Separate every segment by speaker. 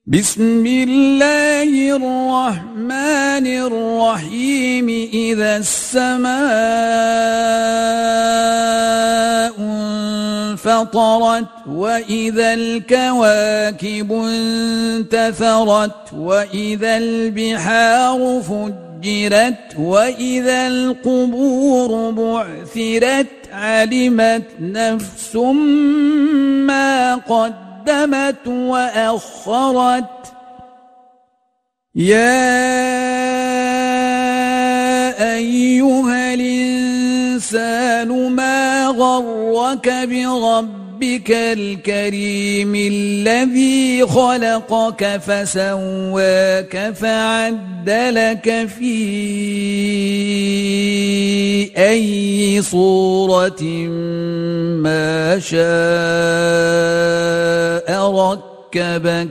Speaker 1: بسم الله الرحمن الرحيم. إذا السماء انفطرت وإذا الكواكب انتثرت وإذا البحار فجرت وإذا القبور بعثرت علمت نفس ما قدمت وأخرت. يا أيها الإنسان ما غرك بربك الكريم الذي خلقك فسواك فعدلك في أي صورة ما شاء ركبك.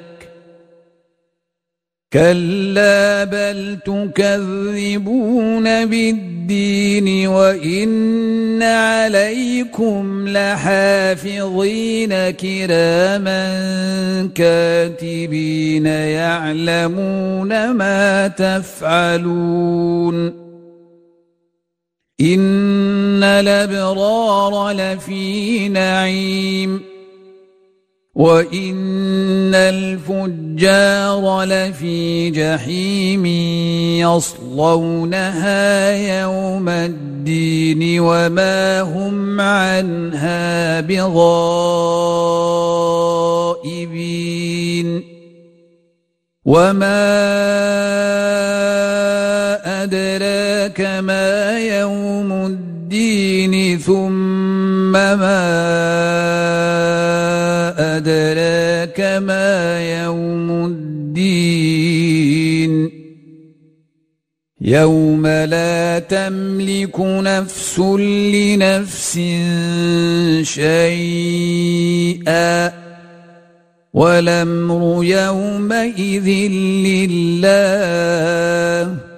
Speaker 1: كلا بل تكذبون بالدين وإن عليكم لحافظين كراما كاتبين يعلمون ما تفعلون. إن الأبرار لفي نعيم وإن الفجار لفي جحيم يصلونها يوم الدين وما هم عنها بغائبين. وما أدراك ما يوم الدين ثم ما أدراك ما يوم الدين. يوم لا تملك نفس لنفس شيئا والأمر يومئذ لله.